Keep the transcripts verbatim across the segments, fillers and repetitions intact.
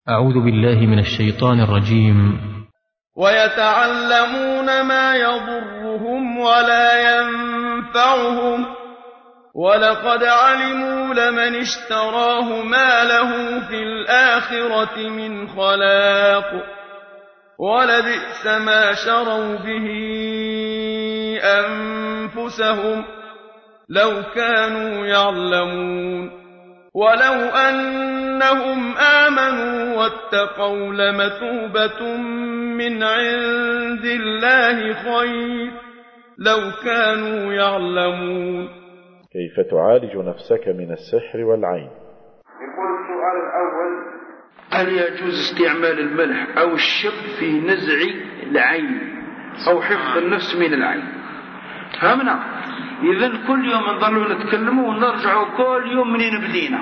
أعوذ بالله من الشيطان الرجيم. ويتعلمون ما يضرهم ولا ينفعهم ولقد علموا لمن اشتراه ما له في الآخرة من خلاق ولبئس ما شروا به أنفسهم لو كانوا يعلمون ولو أنهم آمنوا واتقوا لمثوبة من عند الله خير لو كانوا يعلمون. كيف تعالج نفسك من السحر والعين؟ يقول السؤال الأول: هل يجوز استعمال الملح أو الشب في نزع العين أو حفظ النفس من العين؟ فهمنا؟ إذن كل يوم نظلوا نتكلموا ونرجعوا كل يوم منين بدينا.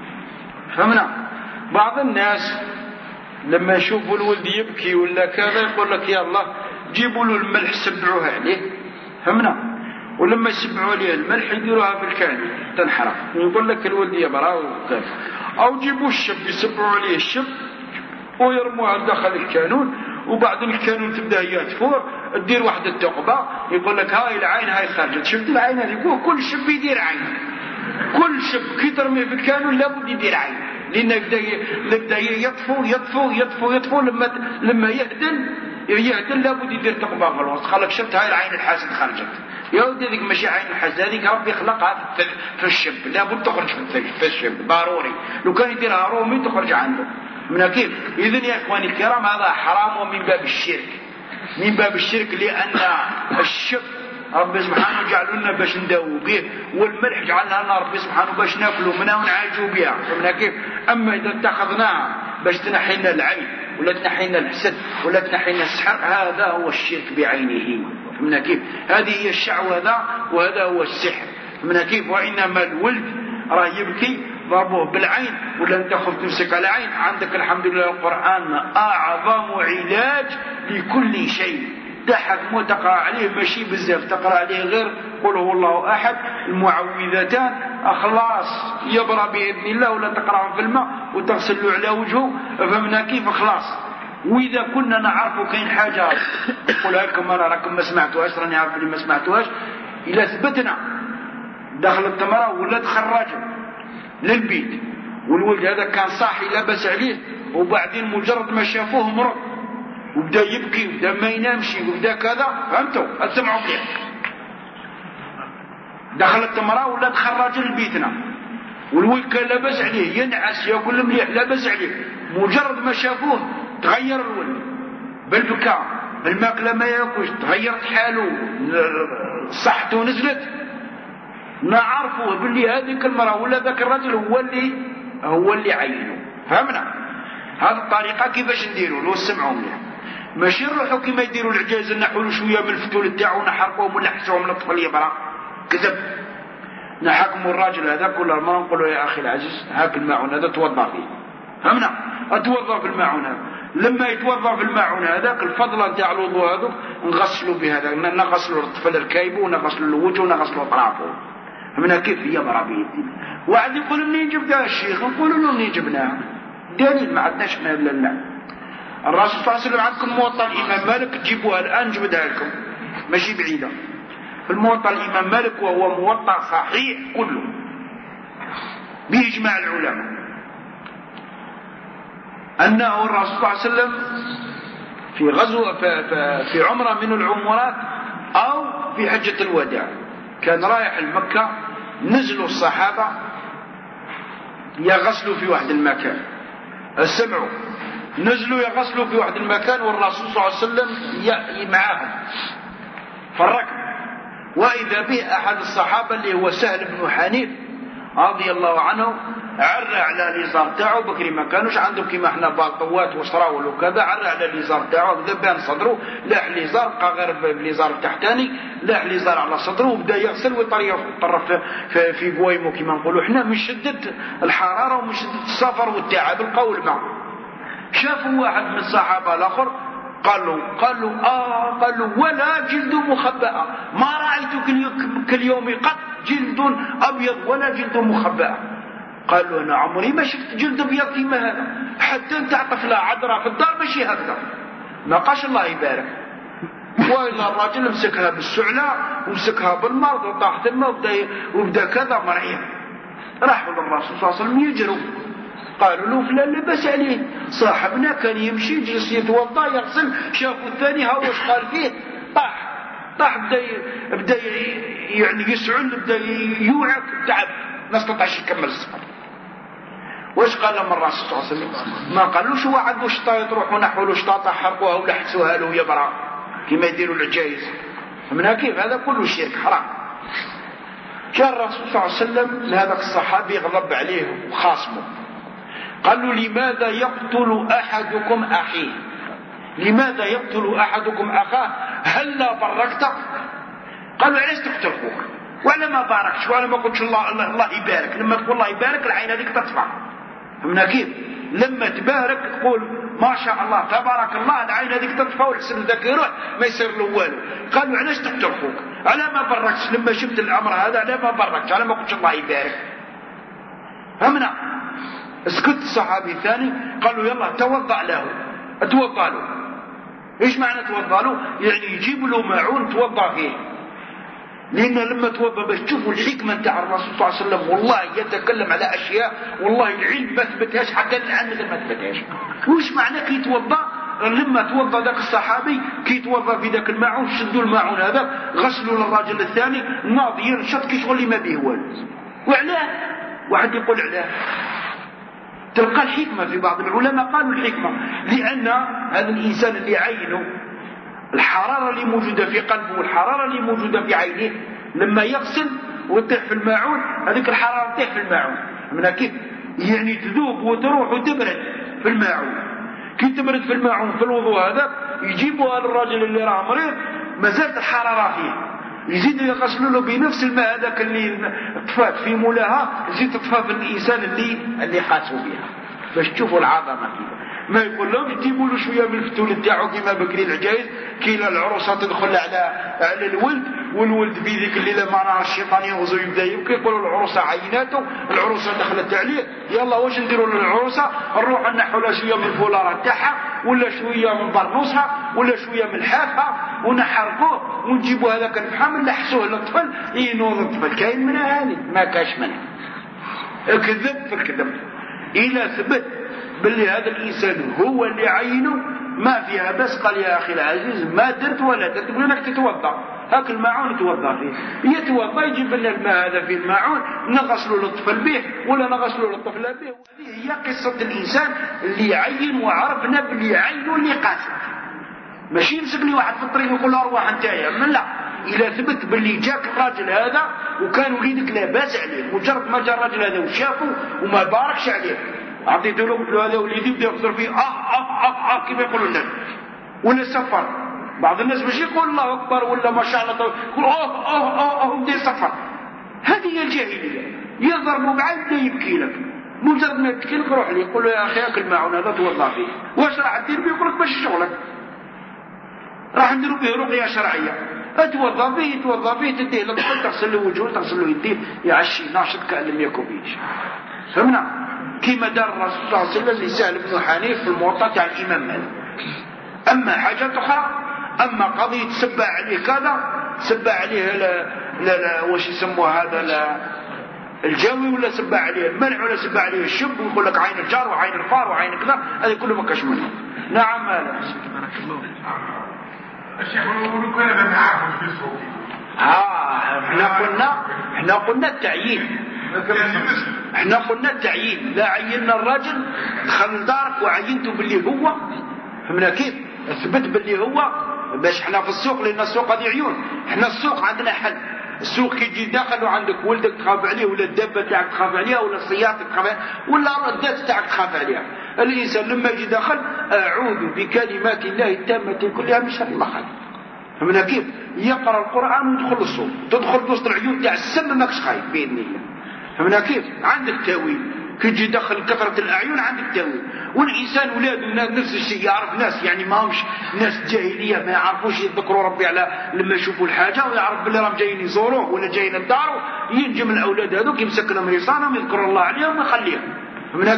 فهمنا؟ بعض الناس لما يشوفوا الولد يبكي ولا كذا يقول لك يا الله جيبوا له الملح سبعوه عليه. فهمنا؟ ولما يسبعوا عليه الملح يديروها في الكانون تنحرق ويقول لك الولد يبرا وكذا، أو جيبوا الشب يسبعوا عليه الشب ويرموها داخل الكانون وبعد الكانون تبدا هي تفور تدير واحد الثقبه يقول لك هاي العين هاي خرجت. شفت العين هذه؟ كل شب يدير عين، كل شب كي ترمي في الكانون لابد يدير عين، لانه يبدا يبدا يطفو يطفو يطفو يطفو لما لما يهدن يهدن لابد يدير ثقبه في الوسط. خلك شفت هاي العين الحاسد خرجت يا ودي، هذيك ماشي عين الحاسد، هذيك ربي خلقها في الشب لابد تخرج في الشب ضروري، لو كان يديرها رومي تخرج عنده. من كيف؟ إذن يا إخواني الكرام هذا حرام ومن باب الشرك، من باب الشرك، لأن الشب ربي سبحانه جعله لنا باش نداووا به، والملح جعلها لنا ربي سبحانه باش ناكلوا منها ونعالجوا بها. من كيف؟ أما إذا اتخذناها باش تنحينا العين ولا تنحينا الحسد ولا تنحينا السحر هذا هو الشرك بعينه. من كيف؟ هذه هي الشعوذة وهذا هو السحر. من كيف؟ وإنما الولد راه يبكي ضربوه بالعين ولا انت خفت نفسك على عين. عندك الحمد لله القرآن أعظم علاج لكل شيء، تحكم تقرأ عليه ماشي بزاف، تقرأ عليه غير قل هو الله أحد المعوذتان أخلاص يبرى بإذن الله، ولا تقرأهم في الماء وتغسل له على وجهه. فهمنا كيف؟ خلاص. وإذا كنا نعرف كاين حاجة نقولها لكم أنا راكم ما سمعتوهاش، راني عارف اللي ما سمعتوهاش، إلا ثبتنا داخل التمرة ولا تخرجوا للبيت والولد هذا كان صاحي لابس عليه، وبعدين مجرد ما شافوه مرض وبدا يبكي وبدا ما ينامش وبدا كذا، فهمتوا؟ اسمعوا مليح، دخل التمرة ولا تخرج لبيتنا والولد كان لابس عليه ينعس ياكل مليح لابس عليه، مجرد ما شافوه تغير الولد بالبكاء بالماكله ما ياكلش، تغيرت حاله صحته نزلت. نعرفه باللي هذيك المرأة ولا ذاك الرجل هو اللي هو اللي عينه. فهمنا؟ هذه الطريقة كيفاش نديروا له؟ سمعوا مليح، ماشي نروحوا كيما يديروا العجاز نحولوا شوية من الفتول تاعو ونحرقوهم ونحسوهم للطفل يبرا، كذب. نحكموا الراجل هذاك ولا المرأة نقولوا يا أخي العزيز هاك الماعون هذا توضأ فيه. فهمنا؟ أتوضأ في الماعون هذا، لما يتوضأ في الماعون هذاك الفضلة تاع الوضوء هذوك نغسلوا بهذا، نغسلوا الطفل الكايبو ونغسلوا الوجه ونغسلوا أطرافه. من كيف هي مرابيه الدين. واحد يقول منين جبتها الشيخ؟ نقول له منين جبناها؟ دليل ما عندناش احنا الا لا. الرسول صلى الله عليه وسلم عندكم موطأ الامام مالك تجيبوها الان نجبدها لكم ماشي بعيده. في الموطأ الامام مالك وهو موطأ صحيح كله باجماع العلماء انه الرسول صلى الله عليه وسلم في غزوه في عمره من العمرات او في حجه الوداع كان رايح المكة، نزلوا الصحابة يغسلوا في واحد المكان، سمعوا نزلوا يغسلوا في واحد المكان والرسول صلى الله عليه وسلم معاهم في الركب، وإذا به أحد الصحابة اللي هو سهل بن حنيف رضي الله عنه عرى على الإزار تاعو، بكري ما كانوش عندهم كيما احنا باطوات وصراول وكذا، عرى على الإزار تاعو بدا بان صدره، لاح الإزار بقى غير بالإزار التحتاني، لاح الإزار على صدره وبدا يغسل ويطرف في, في قويمه كيما نقولوا احنا من شدة الحرارة ومن شدة السفر والتعب لقاو الماء. شافوا واحد من الصحابة الآخر قالوا قالوا آه قالوا ولا جلد مخبأة، ما رأيت كاليوم قط جلد أبيض ولا جلد مخبأة. قالوا أنا عمري ما شفت جلد أبيض كما هذا، حتى انت طفلة عذراء في الدار ماشي هكذا، ما قاش الله يبارك. وإلا الراجل مسكها بالسعلة ومسكها بالمرض وطاحت الماء وبدا وبدا كذا مريض. راحوا للرسول صلى الله عليه وسلم يجروا، قالوا له فلان لبس عليه، صاحبنا كان يمشي يجلس يتوضا يغسل، شافوا الثاني ها واش قال فيه، طاح طاح بدا بدا يعني يسعل، بدا يوعك، تعب ما استطاعش يكمل السفر. واش قال لهم الرسول صلى الله عليه وسلم؟ ما قالوش واحد وشطا تروحوا نحوا له شطاطه حرقوها ولا حسوها له يبرى كما يديروا العجايز. فمن كيف هذا كله شرك حرام. جاء الرسول صلى الله عليه وسلم لهذاك الصحابي غضب عليه وخاصمه، قال له لماذا يقتل أحدكم أخيه؟ لماذا يقتل أحدكم أخاه؟ هلا بركته؟ قالوا علاش تقتل أخوك؟ وعلى ما باركش وعلى ما قلتش الله, الله الله يبارك. لما تقول الله يبارك العين هذيك تطفى. فهمنا كيف؟ لما تبارك تقول ما شاء الله تبارك الله، العين هذيك تطفى والحسن ذاك يروح ما يصير له والو. قالوا علاش تقتل أخوك؟ على ما بركش. لما شفت الأمر هذا على ما بركش، على ما قلتش الله يبارك. فهمنا؟ اسكت الصحابي الثاني، قالوا يلا توضأ له. اتوضأ له. ايش معنى توضأ له؟ يعني يجيب له معون توضأ فيه. لأن لما توضأ باش تشوفوا الحكمة نتاع الرسول صلى الله عليه وسلم، والله يتكلم على أشياء والله العلم ما ثبتهاش، حتى العلم ما ثبتهاش. وش معنى كي توضأ؟ لما توضأ ذاك الصحابي كي توضأ في ذاك الماعون، شدوا الماعون هذا غسلوا للراجل الثاني ناض ينشط كي شغل ما به والو. وعلاه؟ واحد يقول علاه. تلقى الحكمة في بعض العلماء قالوا الحكمة لأن هذا الإنسان اللي عينه الحرارة اللي موجودة في قلبه والحرارة اللي موجودة في عينه لما يغسل ويطيح في الماعون، هذيك الحرارة تطيح في الماعون. من كيف؟ يعني تذوب وتروح وتبرد في الماعون. كي تبرد في الماعون في الوضوء هذا يجيبوها للراجل اللي راه مريض ما زالت الحرارة فيه، يزيد يغسلوا له بنفس الماء هذاك اللي طفات في مولاها، يزيد تطفى في الإنسان اللي اللي قاسوا بها باش تشوفوا العظمة كيف. ما يقول لهم يجيبوا له شويه من الفتول نتاعو كيما بكري العجايز، كي العروسه تدخل على على الولد والولد في ذيك الليله ما راه الشيطان يغزو يبدا يبكي، يقولوا العروسه عيناته، العروسه دخلت عليه، يلا واش نديروا للعروسه؟ نروح نحوا لها شويه من الفولاره تاعها ولا شويه من برنوسها ولا شويه من حافها ونحرقوه ونجيبوا هذاك الفحم نحسوه للطفل ينوض الطفل. كاين منها هذه؟ ما كاش منها. اكذب في الكذب. الى ثبت باللي هذا الإنسان هو اللي عينه ما فيها بس قال يا أخي العزيز ما درت ولا درت، تقول لك تتوضأ هاك الماعون توضأ فيه، يتوضأ يجيب لنا الماء هذا في الماعون نغسله للطفل به ولا نغسله للطفل به. وهذه هي قصة الإنسان اللي يعين وعرفنا باللي عينه اللي قاسم، ماشي يمسك لي واحد في الطريق ويقول له أرواح انتايا من لا. إذا ثبت باللي جاك الراجل هذا وكان وليدك لا باس عليه، مجرد ما جاء الراجل هذا وشافه وما باركش عليه عطيته له قلت له هذا وليدي بدا يخسر فيه اه اه اه اه كما يقولوا الناس. ولا سفر بعض الناس ماشي يقول الله اكبر ولا ما شاء الله يقول اه اه اه اه بدا يسفر. هذه هي الجاهليه، يضرب بعد بدا يبكي لك، مجرد ما يبكي لك روح لي يقول له يا اخي اكل الماعون هذا توضا فيه. واش راح دير بيه؟ يقول لك ماشي شغلك، راح نديروا به رقيه شرعيه. اتوضا فيه يتوضا فيه تديه للطفل تغسل له وجهه تغسل له يديه يعشي ناشط كان لم يكن بيش. فهمنا؟ كما دار الرسول صلى الله عليه وسلم لسهل بن حنيف في الموطأ تاع الإمام مالك. أما حاجات أخرى، أما قضية سبع عليه كذا سبع عليه لا لا, لا واش يسموها هذا لا الجوي ولا سبع عليه المنع ولا سبع عليه الشب ويقول لك عين الجار وعين الفار وعين كذا، هذه كله ما كاش منه. نعم هذا بارك الله الشيخ نقول كنا نعرف الفيسبوك. اه احنا قلنا احنا قلنا التعيين، احنا قلنا التعيين، لا عيننا الراجل دخل دارك وعينته باللي هو. فهمنا كيف؟ اثبت باللي هو باش احنا في السوق، لان السوق هذه عيون، احنا السوق عندنا حل. السوق كي تجي داخل وعندك ولدك تخاف عليه ولا الدابه تاعك تخاف عليها ولا السيارة تخاف عليها ولا الذات تاعك تخاف عليها. الانسان لما يجي داخل اعوذ بكلمات الله التامه كلها من شر ما خلق. فهمنا كيف؟ يقرا القران ويدخل السوق، تدخل وسط العيون تاع السم ماكش خايف باذن الله. فهمنا كيف؟ عندك تاويل، كي تجي داخل كثرة الأعين عندك تاويل. والإنسان ولاده نفس الشيء، يعرف ناس يعني ما همش ناس جاهلية ما يعرفوش يذكروا ربي على لما يشوفوا الحاجة، ويعرف باللي راهم جايين يزوروه ولا جايين لداره، ينجم الأولاد هذوك يمسك لهم رصانهم يذكر الله عليهم ويخليهم. فهمنا كيف؟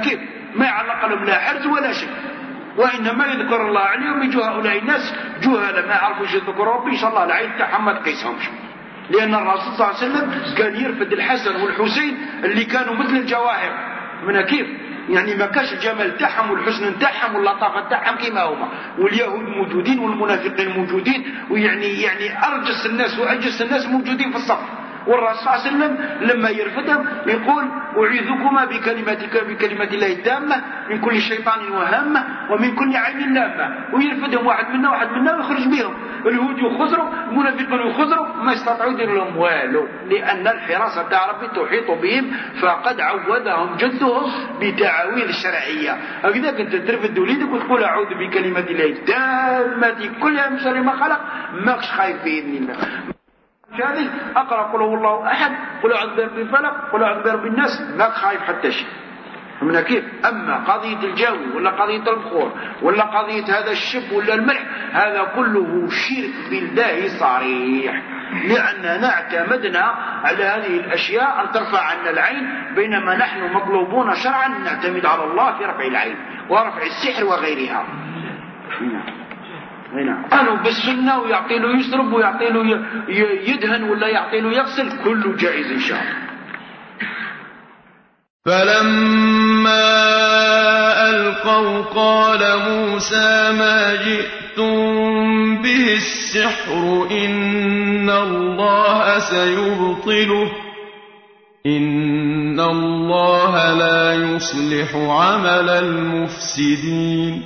ما يعلق لهم لا حرز ولا شيء، وإنما يذكر الله عليهم. يجوا هؤلاء الناس جهال ما يعرفوش يذكروا ربي، إن شاء الله العين تاعهم ما تقيسهمش، لأن الرسول صلى الله عليه وسلم كان يرفد الحسن والحسين اللي كانوا مثل الجواهر. من كيف يعني ما كاش الجمال تاعهم والحسن تاعهم واللطافه تاعهم كما هما، واليهود موجودين والمنافقين موجودين، ويعني يعني أرجس الناس وأجس الناس موجودين في الصف. والرسول صلى الله عليه وسلم لما يرفدهم يقول أعيذكما بكلماتك بكلمات الله التامة من كل شيطان وهامة ومن كل عين لامة، ويرفدهم واحد منا واحد منا ويخرج بهم. اليهود يخزروا، المنافقين يخزروا، ما يستطيعوا يديروا لهم والو، لأن الحراسة تاع ربي تحيط بهم، فقد عودهم جدهم بتعاويذ شرعية. هكذا كنت ترفد وليدك وتقول أعوذ بكلمات الله التامة كلها من شر ما خلق، ماكش خايف بإذن الله. هذه أقرأ قل هو الله أحد، قل أعوذ برب الفلق، قل أعوذ برب الناس، ما خايف حتى شيء. من كيف؟ أما قضية الجاوي ولا قضية البخور ولا قضية هذا الشب ولا الملح، هذا كله شرك بالله صريح، لأننا اعتمدنا على هذه الأشياء أن ترفع عنا العين، بينما نحن مطلوبون شرعا نعتمد على الله في رفع العين ورفع السحر وغيرها. قالوا بالسنة ويعطي له يشرب ويعطي له يدهن ولا يعطي له يغسل، كله جائز إن شاء الله. فلما ألقوا قال موسى ما جئتم به السحر إن الله سيبطله إن الله لا يصلح عمل المفسدين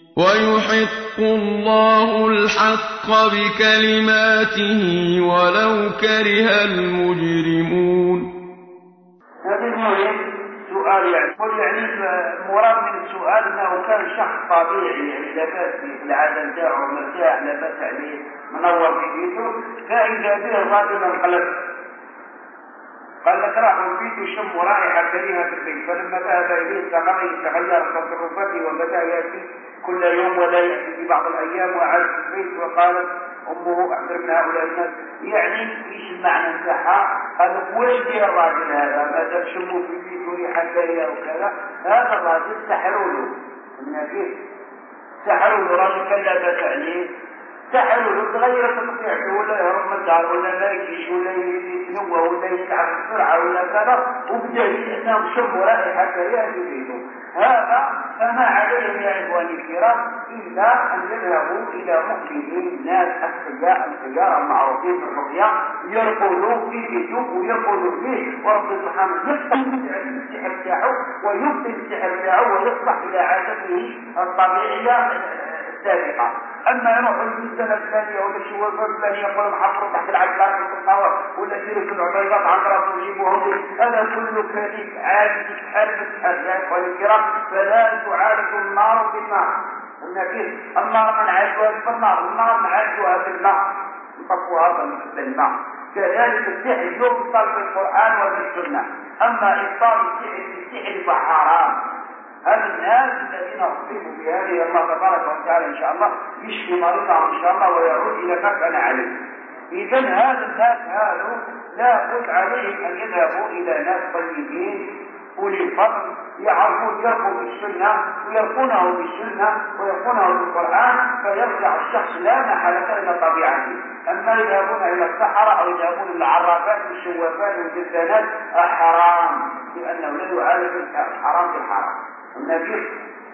ويحق الله الحق بكلماته ولو كره المجرمون. هذا المهم سؤال يعني قل يعني مراد من السؤال انه كان شخص طبيعي يعني لاباس في العاده نتاعو مرتاح لاباس عليه منور في بيته، فاذا به الراجل انقلب قال لك راح البيت يشم رائحه كريهه في البيت، فلما ذهب اليه تغير تصرفاته وبدا ياتي كل يوم ولا ياتي في بعض الايام، وعاد في البيت وقالت امه احضر من هؤلاء الناس. يعني ايش المعنى نتاعها؟ قال وش دير الراجل هذا ماذا تشموا في بيته ريحه كريهه وكذا؟ هذا الراجل سحروا له من كيف؟ سحروا له راجل كان لا باس عليه، سحروا له تغيرت طبيعته، ولا يهرب من الدار ولا لا يجيش ولا يتنوى ولا يتعب بسرعه ولا كذا، وبدا انهم شموا رائحه كريهه في بيته. هذا فما عليهم يا اخواني الكرام الا ان يذهبوا الى مؤمنين ناس اثرياء الخيار المعروفين بالرقيه، يرقدوا في بيته ويرقدوا فيه، ورب سبحانه يفتح السحر تاعه ويبطل السحر تاعه ويصبح الى عادته الطبيعيه السابقه. اما يروحوا للسنه الثانيه ولا الشوارع الثانيه يقولوا محفروا تحت العجلات والقهوه ولا يديروا في العبيضات عن راسهم يجيبوهم، هذا كله كذب عادي تحارب السحر يا اخواني الكرام. فلا تعالج النار بالنار، قلنا كيف؟ النار من عالجوها بالنار، النار من عالجوها بالماء نطفوها بالماء. كذلك السحر يبطل بالقران وبالسنه، اما ابطال السحر بالسحر فحرام. هذا الناس الذين اصيبوا بهذه الله تبارك وتعالى ان شاء الله يشفي مريضهم ان شاء الله ويعود الى كفنا عليه. اذا هذا الناس هذا لا بد عليهم ان يذهبوا الى ناس طيبين أولي فضل يعرفون يرقوا بالسنة ويرقونه بالسنة ويرقونه بالقرآن، فيرجع الشخص لا محالة إلى طبيعته. أما يذهبون إلى السحرة أو يذهبون إلى العرافات والشوافات والجزانات حرام، لأنه لا يعالج الحرام بالحرام. النبي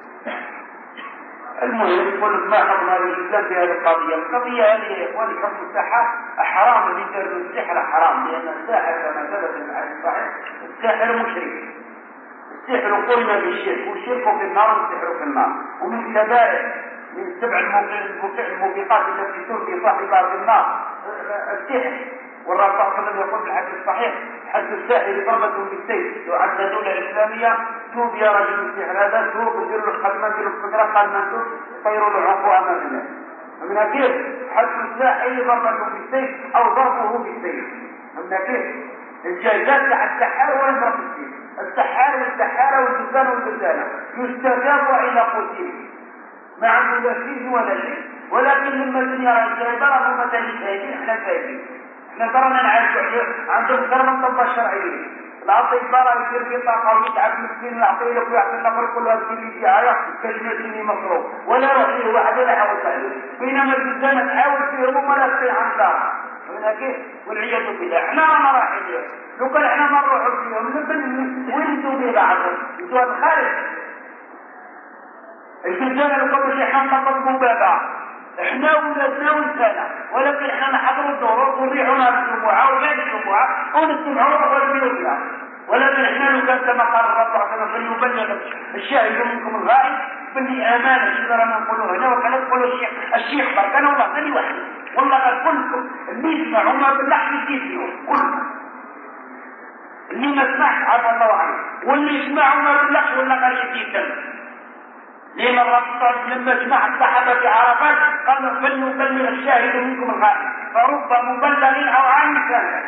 المهم يقول ما حكم هذا الإسلام في هذه القضية؟ القضية هذه يا إخواني حكم السحر حرام، اللي يدير السحر حرام، لأن الساحر كما ثبت في الحديث الصحيح الساحر مشرك. السحر قرن بالشرك، والشرك في النار والسحر في النار. ومن الكبائر من السبع الموبقات التي تلقي صاحبها في النار السحر. والرسول صلى الله عليه وسلم يقول في الحديث الصحيح حد الساحر ضربة بالسيف، لو عندنا دولة إسلامية توب يا رجل السحر هذا توب يديروا له الخدمة يديروا الفكرة قال منتوب يطيروا له عنقه أمام الناس. من كيف؟ حد الساحر ضربة بالسيف أو ضربه بالسيف. من كيف؟ الجائزات تاع السحار وين ضرب السيف؟ السحار والسحارة والجزان والجزانة يستجاب إلى قتيل ما عنده لا فيه ولا شيء، ولكن لما الدنيا رجال برا هم تاني فايدين احنا فايدين، احنا ترانا نعيش عندهم كرم الطب الشرعيين الأطباء يصير بطاقة ويتعب مسكين ويعطي لك ويعطي النفر كلها تجيب لي دعاية كشمتيني مصروف ولا يروح له واحد ولا يحاول تعلم بينما الزلزال تحاول فيه وما لا تستطيع عن دارها من كيف والعياذ بالله احنا ما راح اليوم لو كان احنا ما نروحوا فيهم نبن وانتوا به بعضهم انتوا الخارج الزلزال لو كان شي حمقى طلبوا بابا احنا ولادنا ونسانا ولكن احنا نحضروا الدروس ونريحونا بالجمعة وغير الجمعة ونستمعوا ونرميوا بها ولكن احنا لو كان كما قال الرب عندنا فليبلغ الشاهد منكم الغائب باللي امانه كذا رانا نقولوا هنا وكان نقولوا الشيخ الشيخ برك انا والله ماني واحد والله قال كلكم اللي يسمعوا ما باللحظه يديروا كلكم اللي ما سمعش عرف الله عنه واللي يسمعوا ما باللحظه ولا قال يدير لما الرسول لما جمع الصحابه في عرفات قال فليبلغ الشاهد منكم الغائب فرب مبلغ او عام كان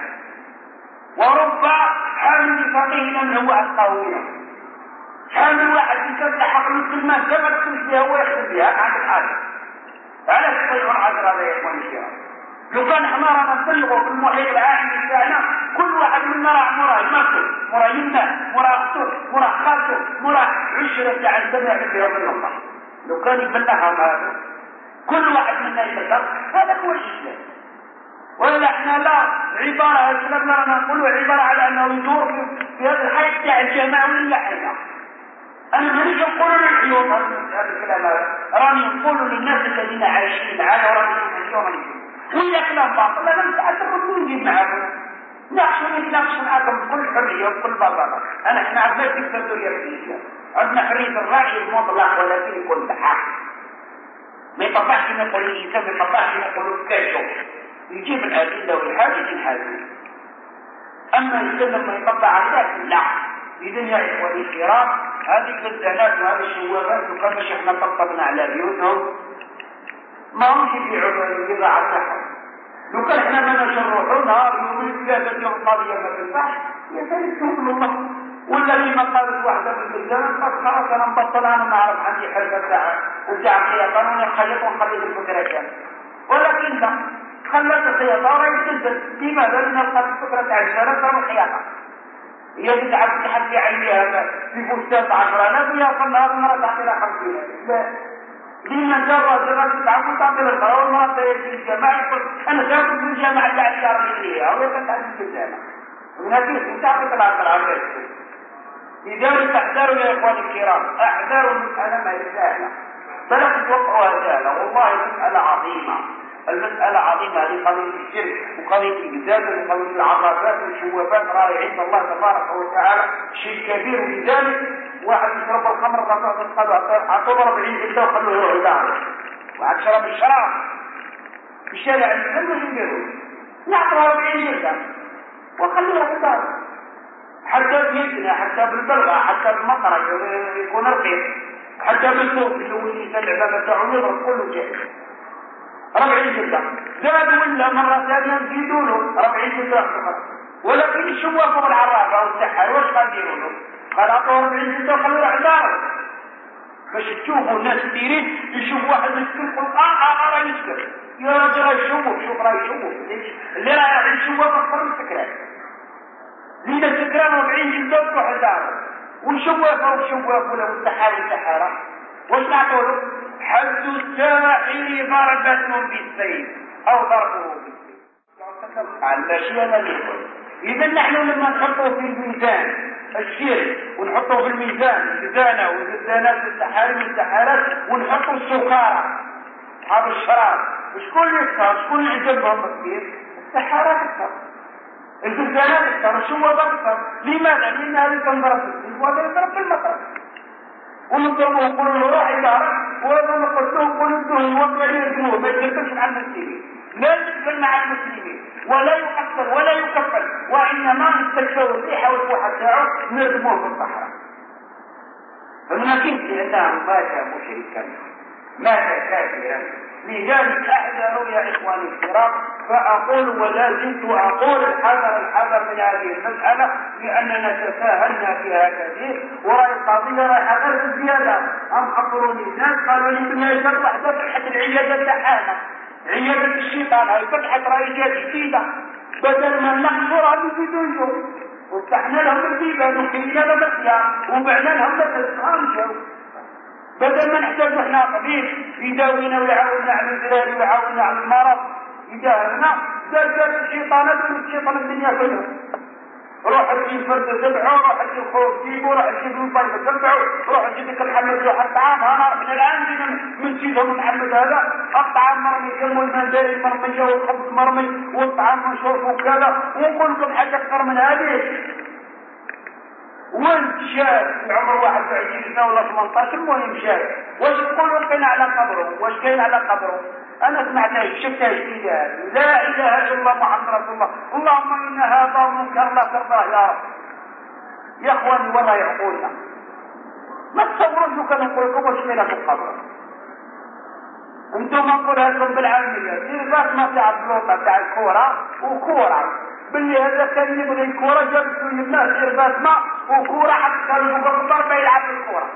ورب حامل فقيه من هو أتقوينا حامل واحد يفتح عقل الكلمات كما تكون فيها هو يخدم بها عند الحاجة علاش تضيعوا العذر هذا يا إخواني الكرام لو كان احنا رانا نبلغوا في المحيط العام بتاعنا كل واحد منا راه مراه مرته مراه يمه مراه اخته مراه خالته مراه عشرة تاع السماء في يوم النصر لو كان يبلغها هذا كل واحد منا يبلغ هذا هو الإسلام ولا احنا لا عبارة الكلام رانا نقولوا عبارة على انه يدور في, في هذا الحي تاع الجماعة ولا حاجة انا مانيش نقول للعيون هذا الكلام هذا راني نقول للناس الذين عايشين معنا وراني نحكيهم ولا كلام باطل انا متأثر ونجيب معاكم نحن نتناقش معاكم بكل حرية وبكل بساطة انا احنا عندنا ديكتاتورية في الاسلام عندنا حرية الرأي المطلق ولكن يكون بحق ما يطبعش ما يقول الانسان ما يطبعش ما يقول كاشو يجيب الأدلة والحاجة الحاجة أما السلم ما يطبع عليها لا إذن يا إخواني الكرام هذه الزلزالات وهذه الشوابات وكما احنا طبطبنا على بيوتهم ما هم يبيعوا البضاعة تاعهم لو كان احنا ما نشرحوا نهار يومين ثلاثة يوم قضية ما تنفعش يا سيد سبحان الله ولا لما قالت واحدة في الزلزال قالت خلاص أنا مبطل أنا ما أعرف عندي حرفة ساعة نتاع الخياطة وأنا نخيط ونخلي الفكرة كاملة ولكن لا خلت الخياطة ولا يتنزل لماذا؟ لأن الفكرة تاع الزلزال صار الخياطة هي تتعب تحدي عليها في فستان عشرة آلاف ويا في النهار المرة تعطي لها خمسين لا لما جرى جرى تتعب وتعطي لها والمرة تيجي الجامعة يقول أنا جاوب في الجامعة اللي على الشهر اللي هي أو يتعلم في الجامعة ونتيجة تعطي العشرة على لذلك احذروا يا إخواني الكرام احذروا المسألة ما هي سهلة بل تتوقعوها سهلة والله مسألة عظيمة المسألة عظيمة هذه قضية الشرك وقضية الجزاز وقضية العرافات والشوافات راي عند الله تبارك وتعالى شيء كبير بذلك واحد يشرب الخمر الرفاق قالوا اعطوه أربعين جلدة وخلوه يروح يدعم واحد شرب الشراب في الشارع الإسلام مش يديروا نعطوه أربعين جلدة وخلوه يدعم حتى بيدنا حتى بالبلغة حتى بالمطرق يكون رقيق حتى بالصوت اللي هو الإنسان العبادة بتاعه يضرب كله شيء ربعين جلدة زاد ولا مرة ثانية نزيدوا له ربعين جلدة أخرى ولكن الشوافة والعرافة والسحر واش قادروا له قال أعطوه ربعين جلدة وخلوه عدار باش تشوفوا الناس كثيرين يشوف واحد يسكن يقول آه آه راه يسكن يا راجل راه يشوفوا شوف راه يشوفوا اللي راه يشوفوا أكثر من السكران لذا السكران ربعين جلدة وتروح عدار والشوافة والشوافة والسحر والسحارة واش نعطوا له حد الساحر ضربة بالسيف أو ضربه بالسيف على المشيئة الأخرى إذا نحن لما نحطه في الميزان الشرك ونحطه في الميزان الزانة والزانات والسحارين والسحارات ونحطه السكارى أصحاب الشراب شكون اللي يكثر شكون اللي يجنبهم كثير السحارات أكثر الزانات أكثر الشوابات أكثر لماذا؟ لأن هذه تنضرب بالسيف وهذا يضرب بالمطر ونضربه ونقول له راح يدارك وهذا نقصده ونقول له الوضع يجنوه ما يجنبش مع المسلمين لا يجنب مع المسلمين ولا يقتل ولا يكفل وإنما نستكفوا الريحة والفوحة تاعه نردموه في الصحراء فمن كيف لأنه مات مشركا مات كافرا لذلك أحذروا يا إخواني الكرام فأقول ولا زلت أقول الحذر الحذر من هذه المسألة لأننا تساهلنا فيها كثير ورأي القضية رايحة غير الزيادة أم خطروني الناس قالوا لي بنا يجب واحدة فتحت العيادة الدحامة عيادة الشيطان هاي فتحت رأيجات جديدة بدل ما نحصر هذه في دنيا وفتحنا لهم البيبان وكينا لهم الخيار وبعنا لهم الاسخان. بدل ما نحتاج احنا طبيب يداوينا ويعاوننا على الزلال ويعاوننا على المرض يداهمنا، زاد الشيطانات والشيطان الدنيا كلها. روح تجيب فرد تبعه، روح تجيب خوف جيبه، روح تجيب البيض تبعه، روح تجيب محمد روح الطعام. انا رحنا الان من سيدهم محمد هذا الطعام مرمي كم والمنداري مرميه والخبز مرمي والطعام مشروب وكذا، ونقول لكم حاجه اكثر من هذه. وانت شاب عمره واحد وعشرين سنه ولا ثمانية عشر المهم شاب، واش تقولوا كاين على قبره؟ واش كاين على قبره؟ انا سمعتها شفتها جديده، لا اله الا الله محمد رسول الله. اللهم ان هذا منكر لا ترضاه يا رب. يا اخواني والله يعقولنا ما تصوروش لو كان نقول لكم واش كاين في القبر. انتم نقولها لكم بالعاميه، دير بالك ما تاع البلوطه تاع الكوره وكوره باللي هذا كان يبغي الكوره جاب له الناس دير بسمه وكوره حتى كانوا فوق الضربه يلعب الكوره.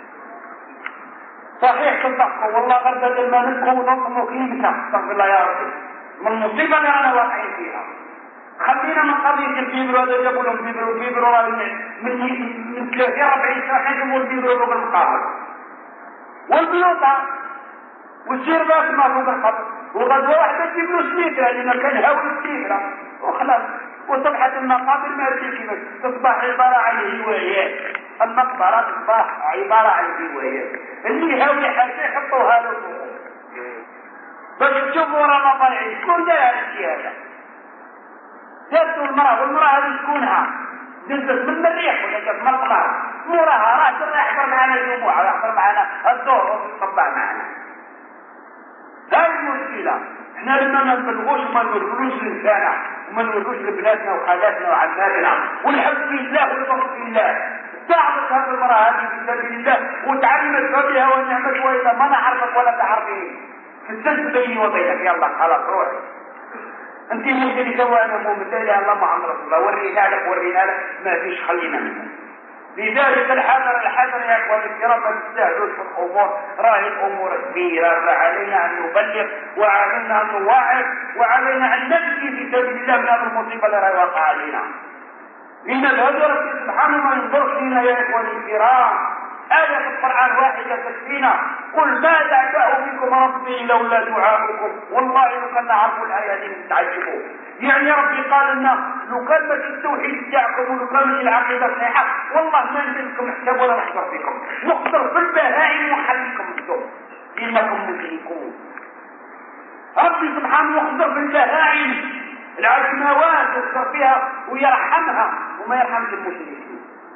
صحيح صدقوا والله غير بدل ما نبكوا ونطموا كلمتنا استغفر الله يا ربي من المصيبه اللي انا واقعين فيها. خلينا من قضيه البيبرو هذا جابوا لهم بيبرو البيبرو راه من من ثلاثين أربعين سنه جابوا البيبرو فوق القبر والبلوطه وتصير بسمه فوق القبر، وغدوه واحده تجيب له سليكره لان كان هاوي السليكره وخلاص. وصبحت المقابر ما تجي كيفاش تصبح عباره عن هوايات. المقبره تصبح عباره عن هوايات اللي هاوي حاجه يحطوها له باش تشوفوا راه ما طالعين. شكون داير هذا الشيء هذا؟ جاتو المراه والمراه هذه شكونها؟ نزلت من الريح ولا جات من القمر؟ موراها راه جا يحضر معنا الجمعه ويحضر معنا الدور ويطبع معنا. هاي المشكله. احنا لما ما نبلغوش وما نقولوش للانسان وما نقولوش لبناتنا وخالاتنا وعماتنا والحب في الله والبغض في الله. تعرف هذه المراه هذه في سبيل الله وتعلمت بها ونعمت واذا ما نعرفك ولا تعرفيني في السجن بيني وبينك. يلا خلاص روحي انت مدركه وانا ممتلئه الله محمد رسول الله. ورينا لك ورينا لك ما فيش خلينا منه. لذلك الحذر الحذر يا اخواني الكرام ما تستاهلوش في الامور. راهي الامور كبيره فعلينا ان نبلغ وعلينا ان نوعظ وعلينا ان نبكي في سبيل الله من هذه المصيبه اللي راهي واقعه علينا. ان الهدى ربي سبحانه ما ينظرش لنا يا اخواني الكرام. آية في القرآن واحدة تكفينا. قل ما يعبأ بكم ربي لولا دعاؤكم. والله لو كنا نعرفوا الآية دي نتعجبوا. يعني ربي قال لنا لو كان ماشي التوحيد تاعكم ولو كان ماشي العقيدة صحيحة والله ما ندير لكم حساب ولا نحضر فيكم. نحضر في البهائم ونخليكم انتم إنكم مشركون. ربي سبحانه يحضر في البهائم العجماوات يحضر فيها ويرحمها وما يرحمش المشركين.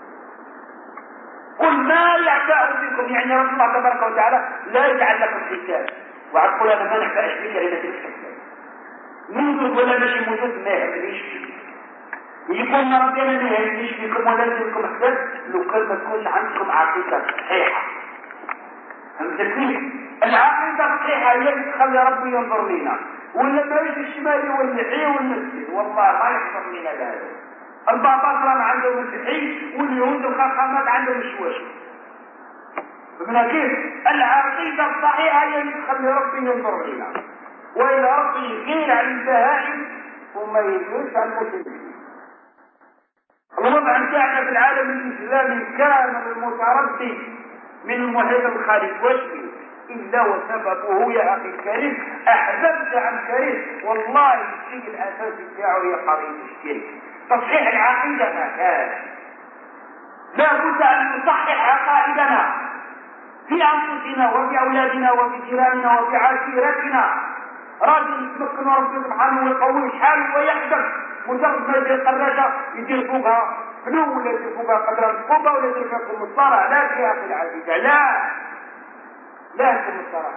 قل ما يعبأ بكم يعني رب الله تبارك وتعالى لا يجعل لكم حساب. وعقول انا ما نحتاج فيك لان تلك حساب موجود ولا ماشي موجود ما يهمنيش. يكون ربنا ما يهمنيش فيكم ولا لكم حساب لو كان ما تكونش عندكم عقيده صحيحه. فهمتني؟ العقيده الصحيحه هي اللي تخلي ربي ينظر لنا. ولا ما يجي الشمالي والنحي والنسجد والله ما يحضر لنا هذا. البعض عندهم التحي واليهود الخاخامات عندهم الشواشي. فمن كيف العقيدة الصحيحة هي اللي تخلي ربي ينظر لنا. وإلى ربي يغير عن البهائم وما يغيرش عن المسلمين. الوضع بتاعنا في العالم الإسلامي كان المتردي من المحيط الخارجي وجهي إلا وسببه يا أخي الكريم أحببت عن كريم. والله الشيء الأساسي بتاعه هي قضية الشرك. تصحيح العقيدة ما كان لا بد أن نصحح عقائدنا في أنفسنا وفي أولادنا وفي جيراننا وفي عشيرتنا. راجل يتمكن ربي سبحانه ويقوي حاله ويحدث مجرد ما يدير قراشة يدير فوقها فلو ولا يدير فوقها قدر الفوقها ولا يدير فوقها المصطلح. لا يا أخي العزيزة لا لا يكون مصطلح.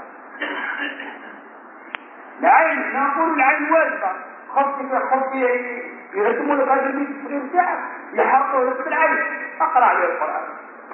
العين نقول العين واجبة. خفي خفي يرسموا لك هذا البيت الصغير تاعك يحرقوا لك بالعين. اقرا عليه القران.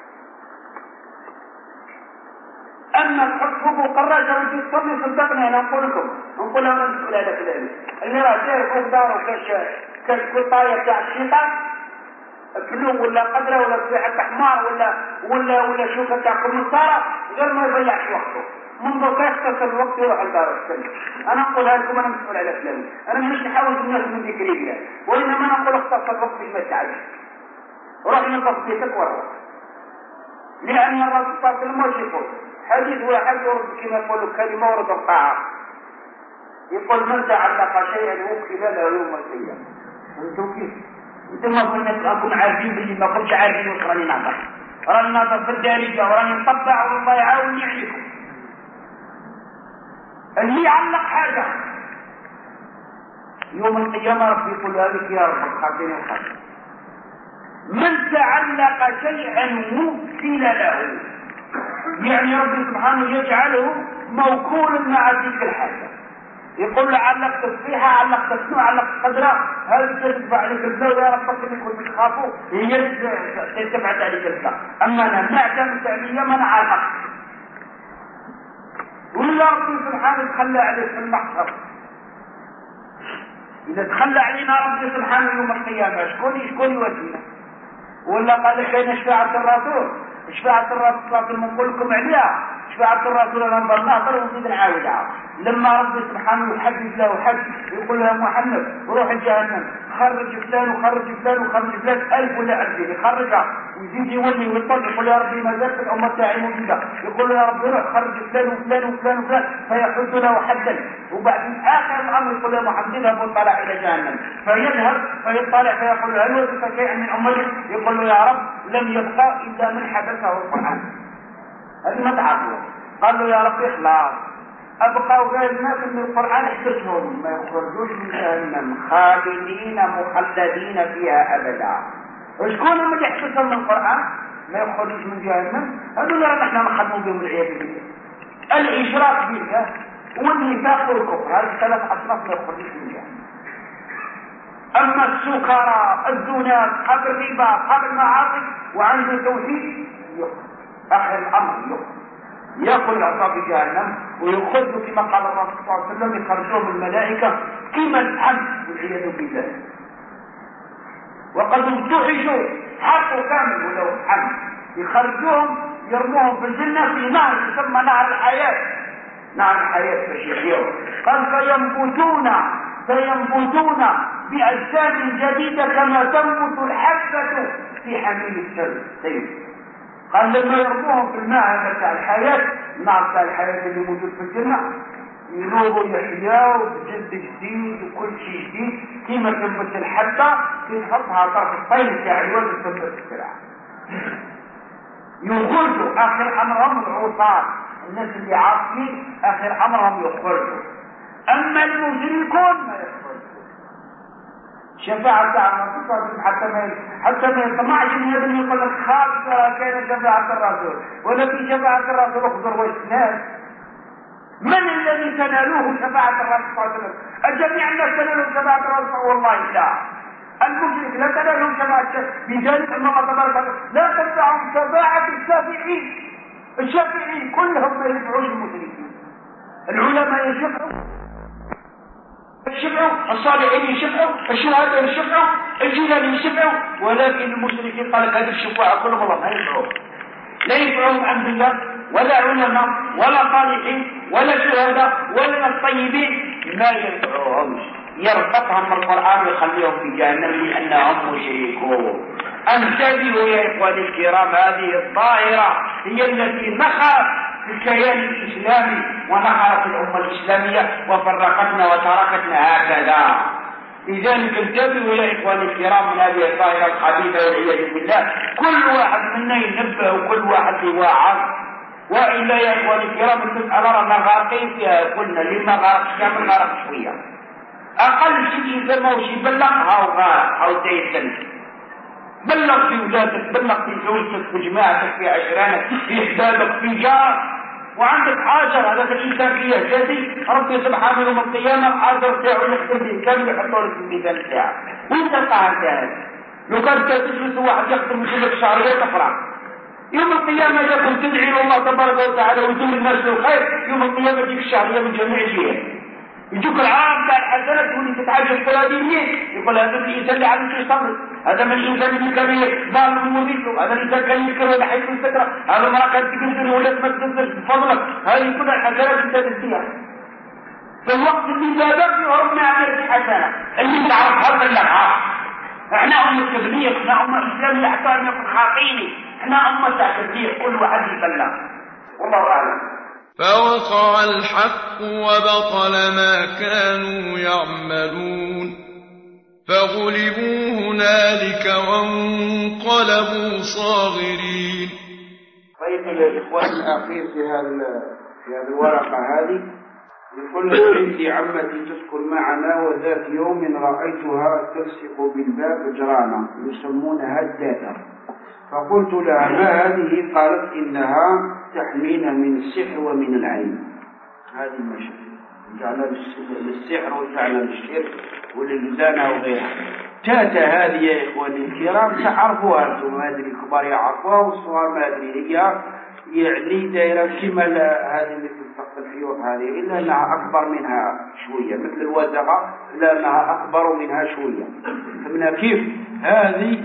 اما تحط فوق القراشه وتجي تصلي صدقني انا نقول لكم نقول انا نقول هذا كلامي اللي راه داير فوق داره كاش كاش كوطايه تاع الشيطان فلو ولا قدره ولا سلاحه حمار ولا ولا ولا شوكه تاع كمساره غير ما يضيعش وقته. منذ كاش يختصر الوقت يروح الدار السلم. انا اقول لكم انا مسؤول على كلامي، انا مش احاول الناس من ذكري الله، وانما انا اقول اختصر الوقت ما تعجل، روح نظف بيتك وروح. لان الرسول صلى الله عليه وسلم وش يقول؟ حديث واحد يرد كما يقول كلمه ورد الطاعه، يقول من تعلق شيئا وكل له يوم القيامه. انتم كيف؟ انتم ما كنا اكون عارفين باللي ما كنتش عارفين وش راني نعطر، راني نعطر في الدارجه وراني نطبع والله يعاوني عليكم. اللي يعلق حاجه يوم القيامه ربي يقول لك يا رب خاطيني وخاطر. من تعلق شيئا وكل له، يعني ربي سبحانه يجعله موكول مع تلك الحاجه. يقول له علقت الصيحة، علقت السمع، علقت قدرة، هل تتبع عليك البلاء يا ربك اللي كنت تخافوا هي تتبع عليك البلاء. أما أنا ما اعتمدت عليا ما أنا علقت. ولا ربي سبحانه تخلى عليك في المحشر. إذا تخلى علينا ربي سبحانه يوم القيامة شكون شكون يودينا؟ ولا قال لك أين شفاعة الرسول؟ شفاعة الرسول صلى الله عليه وسلم نقول لكم عليها. شفاعة الرسول أنا نظل نهضر ونزيد نعاودها. لما ربي سبحانه يحدد له حد يقول له محمد روح جهنم خرج فلان وخرج فلان وخرج فلان ألف ولا ألفين يخرجها ويزيد يولي ويطلع يقول يا ربي ما زالت الأمة تاعي موجودة، يقول له يا ربي روح خرج فلان وفلان وفلان وفلان فيحد له حدا. وبعدين آخر الأمر يقول له محمد اذهب واطلع إلى جهنم، فيذهب فيطلع فيقول له هل وجدت شيئا من أمتك؟ يقول له يا رب لم يبقى إلا من حدثه القرآن. هذه ما تعرفوا. قال له يا رب اخلاص أبقوا غير الناس من القرآن احبسهم ما يخرجوش من جهنم خالدين مخلدين فيها أبدا. وشكون اللي يحبسهم من القرآن ما يخرجوش من جهنم؟ هذول نحن نخدموا بهم العياذ بالله. الإشراك بالله والنفاق والكفر، هذه ثلاث أصناف ما يخرجوش من جهنم. أما السكرى الزنا أصحاب الربا أصحاب المعاصي وعنده توحيد يخرج آخر الأمر يخرج يأكل عصاب جهنم ويخرج كما قال الرسول صلى الله عليه وسلم يخرجهم الملائكة كما الحمد والعياذ بالله. وقد امتحشوا حقوا كامل ولو الحمد يخرجوهم يرموهم في الجنة في نهر يسمى نهر الحياة. نهر الحياة فشيخيهم قال فينبتون فينبتون بأجسام جديدة كما تنبت الحبة في حميل السيل. قال لما يرموهم في الماء بتاع الحياة النار بتاع الحياة اللي موجود في الجنة ينوبوا يحياوا بجلد جديد وكل شيء جديد كيما تنبت الحبة تنحطها طرف الطين تاع الوزن تنبت السرعة. يخرجوا آخر أمرهم العصاة الناس اللي عاصين آخر أمرهم يخرجوا. أما المشركون ما يخرجوا. شفاعة الرسول حتى ما حتى ما يطمعش ان هذا يقول لك خاصة كان شفاعة الرسول، ولكن شفاعة الرسول اخضر واسنان. من الذي تنالوه شفاعة الرسول صلى الله عليه وسلم؟ الجميع الناس تنالوه شفاعة الرسول والله لا. المشرك لا تنالهم شفاعة بجانب ان الله تبارك وتعالى لا تنفعهم شفاعة الشافعين. الشافعين كلهم ما ينفعوش المشركين. العلماء يشفعوا يشفعوا، الصالحين يشفعوا، الشهداء يشفعوا، الجيران يشفعوا، ولكن المشركين قال هذه الشفاعة كلهم الله ما ينفعوهم. لا ينفعهم أنبياء ولا علماء ولا صالحين ولا شهداء ولا الطيبين، ما ينفعوهم. يربطهم القرآن ويخليهم في جهنم لأنهم مشركون. انتبهوا يا إخواني الكرام، هذه الظاهرة هي التي نخرت في الكيان الإسلامي ونخرت الأمة الإسلامية وفرقتنا وتركتنا هكذا. لذلك انتبهوا يا إخواني الكرام من هذه الظاهرة الخبيثة والعياذ بالله. كل واحد منا ينبه وكل واحد يوعظ، وإلا يا إخواني الكرام المسألة رانا غارقين فيها. قلنا لما غارق كامل غارق شوية. أقل شيء إنسان ما وش يبلغ هاو غارق أو تيسن. بلغ في ولادك، بلغ في زوجتك، في جماعتك، في عشرانك، في احبابك، في جارك. وعندك حاجر هذاك الانسان فيه جدي ربي سبحانه يوم القيامه حاضر تاعو يحسب به كامل يحطوا لك في الميزان تاعك. وين تلقاها انت؟ لو كان تجلس واحد يخدم يجيب لك شهريه تفرح. يوم القيامه جاكم تدعي الله تبارك وتعالى ويدوم الناس بالخير، يوم القيامه تجيك الشهريه من جميع الجهات. يجوك العام تاع الحسنات واللي تتعجب ثلاثين يقول هذا الانسان اللي عنده صبر، هذا من الانسان اللي كان ظالم مريض، هذا الانسان كان يذكر ولا حيث الستره، هذا ما كان تقدر ولا ما تقدرش بفضلك، هذه كلها الحسنات انت تديها. في الوقت اللي بابك يهرب ما عملت حسنه اللي تعرف هذا اللي احنا أمة تبليغ، احنا أمة إسلام يحتاج نكون خاطئين، احنا أمة تبليغ كل واحد يبلغ. والله أعلم. فوقع الحق وبطل ما كانوا يعملون فغلبوا هنالك وانقلبوا صاغرين. طيب يا إخوان الأخير في هذا في هذه الورقة هذه يقول لك عندي عمتي تسكن معنا وذات يوم رأيتها تلصق بالباب جرانا يسمونها الداتا، فقلت لها ما هذه؟ قالت إنها تحمينا من السحر ومن العين. هذه المشكلة جعلنا للسحر وجعلنا للشرك وللزنا وغيرها. تاتا هذه يا إخواني الكرام تعرفوها أنتم، ما أدري الكبار يعرفوها والصغار ما أدري، هي يعني دائرة كما هذه مثل سقف الفيوق هذه إلا أنها أكبر منها شوية، مثل الوزغة لأنها أكبر منها شوية. فمن كيف هذه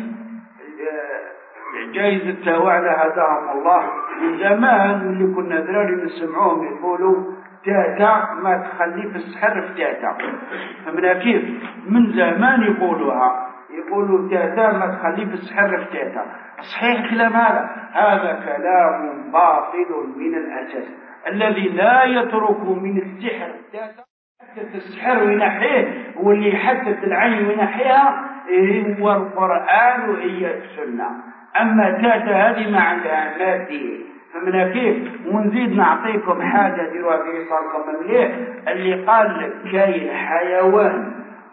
جايزة تاوعنا هداهم الله من زمان اللي كنا ذراري نسمعوهم يقولوا تاتا ما تخلي في السحر في تاتا. فمن كيف من زمان يقولوها، يقولوا تاتا ما تخلي في السحر في تاتا. صحيح الكلام هذا؟ هذا كلام باطل من الأساس. الذي لا يترك من السحر تاتا يحدث السحر وينحيه، واللي يحدث العين وينحيها هو القرآن وهي السنة. أما تاتا هذه ما عندها مادية. فمن كيف ونزيد نعطيكم حاجة ديروها في رسالكم مليح، اللي قال لك كاين حيوان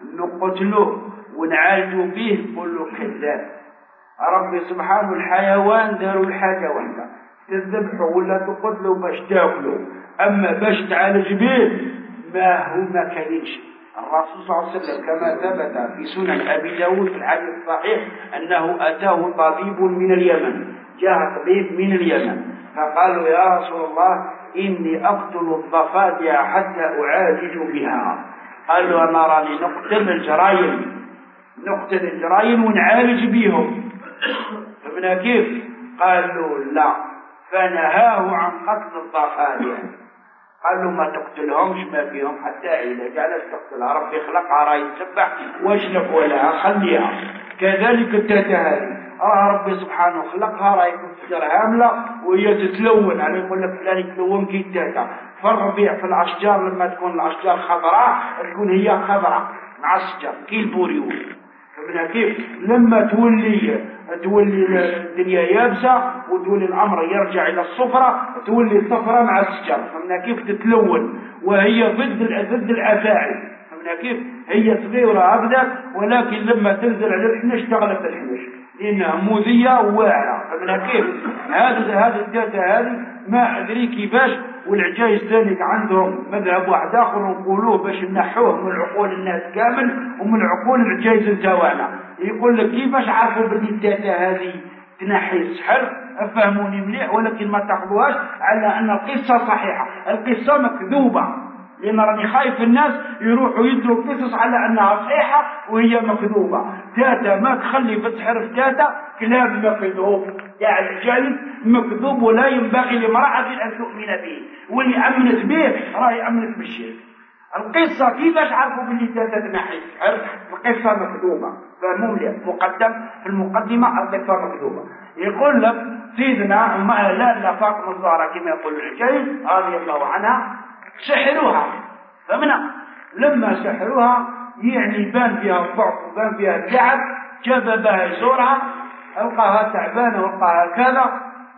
نقتلوه ونعالجوا به كله كذاب. ربي سبحانه الحيوان داروا الحاجة واحدة، تذبحوا ولا تقتلوا باش تاكلوا، أما باش تعالج به ما هو ما كاينش. الرسول صلى الله عليه وسلم كما ثبت في سنن أبي داود في الحديث الصحيح أنه أتاه طبيب من اليمن، جاء طبيب من اليمن فقالوا يا رسول الله إني أقتل الضفادع حتى أعالج بها. قالوا أنا راني نقتل الجرايم، نقتل الجرايم ونعالج بهم. فمن كيف؟ قالوا لا، فنهاه عن قتل الضفادع. قال له ما تقتلهمش ما فيهم حتى عيلة، جعلت تقتلها، ربي خلقها راهي تسبح واش لك ولا خليها. كذلك التاتا هذه راه ربي سبحانه خلقها راهي تفجر هاملة وهي تتلون، يعني يقول لك فلان يتلون كي التاتا. في الربيع في الأشجار لما تكون الأشجار خضراء تكون هي خضراء مع الشجر كي البوريون. فمن كيف لما تولي تولي الدنيا يابسة وتولي الأمر يرجع إلى الصفرة، تولي الصفرة مع الشجر. فمن كيف تتلون وهي ضد ضد الأفاعي. فمن كيف هي صغيرة هكذا، ولكن لما تنزل على الحنش تغلب الحنش لأنها موذية وواعرة. فمن كيف هذا هذا الداتا هذه ما أدري كيفاش. والعجايز ذلك عندهم مذهب واحد آخر نقولوه باش نحوه من عقول الناس كامل ومن عقول العجايز التوانا. يقول لك كيفاش عرفوا باللي الداتا هذه تنحي السحر؟ أفهموني مليح، ولكن ما تاخذوهاش على أن القصة صحيحة، القصة مكذوبة، لأن راني خايف الناس يروحوا يدروا قصص على أنها صحيحة وهي مكذوبة. تاتا ما تخلي في السحر في تاتا كلام مكذوب، يعني الجايز مكذوب ولا ينبغي لامرأة أن تؤمن به، واللي أمنت به راهي أمنت بالشرك. القصة كيفاش عرفوا باللي تاتا تنحي السحر؟ القصة مكذوبة. فمهم لي مقدم في المقدمة القصة مكذوبة. يقول لك سيدنا لا لا فاطمة الزهراء كما يقول العجايز رضي الله عنها سحروها. فمنها لما سحروها يعني بان فيها الضعف وبان فيها التعب، جاب بها يزورها ألقاها تعبانة وألقاها كذا.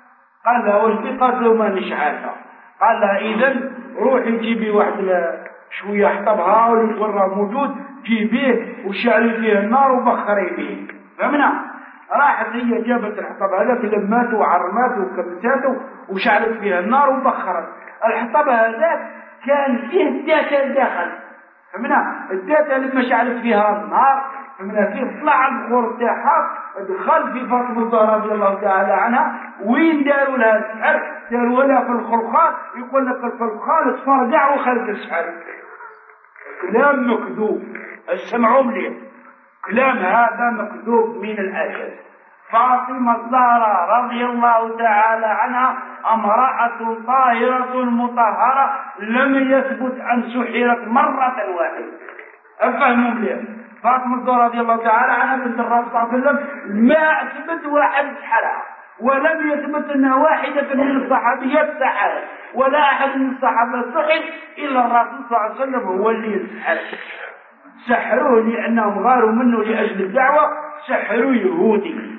قال لها وش قالت له ما نش عارفة. قال لها إذن روحي جيبي واحد شوية حطبها والورى موجود جيبيه وشعلي فيه النار وبخري به. فمنها راحت هي جابت الحطب هذاك لماته وعرماته وكبساته وشعلت فيه النار وبخرت. الحطب هذاك كان فيه الداتا داخل. فمنها الداتا لما شعلت فيها النار فمنها فيه طلع البخور تاعها دخل في فاطمة الزهراء رضي الله تعالى عنها. وين داروا لها السحر؟ داروا لها في الخلخال. يقول لك في الخلخال تفرقع وخلق السحر. كلام مكذوب. اسمعوا مليح، كلام هذا مكذوب من الأجل. فاطمة الزهراء رضي الله تعالى عنها امرأة طاهرة مطهرة لم يثبت أن سحرت مرة واحدة. افهموا مليح، فاطمة الزهراء رضي الله تعالى عنها بنت الرسول صلى الله عليه وسلم ما أثبت واحد سحرها، ولم يثبت أنها واحدة من الصحابيات سحرت، ولا أحد من الصحابة سحر إلا الرسول صلى الله عليه وسلم هو اللي سحر. سحروه لأنهم غاروا منه لأجل الدعوة، سحروا يهودي.